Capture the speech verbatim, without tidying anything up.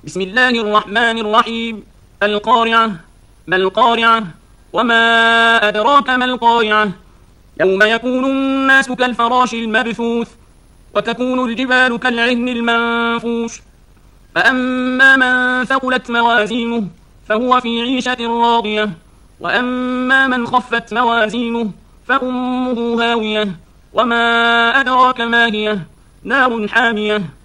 بسم الله الرحمن الرحيم. القارعة. ما القارعة؟ وما أدراك ما القارعة؟ يوم يكون الناس كالفراش المبثوث وتكون الجبال كالعهن المنفوش فأما من ثقلت موازينه فهو في عيشة راضية وأما من خفت موازينه فأمه هاوية وما أدراك ما هي نار حامية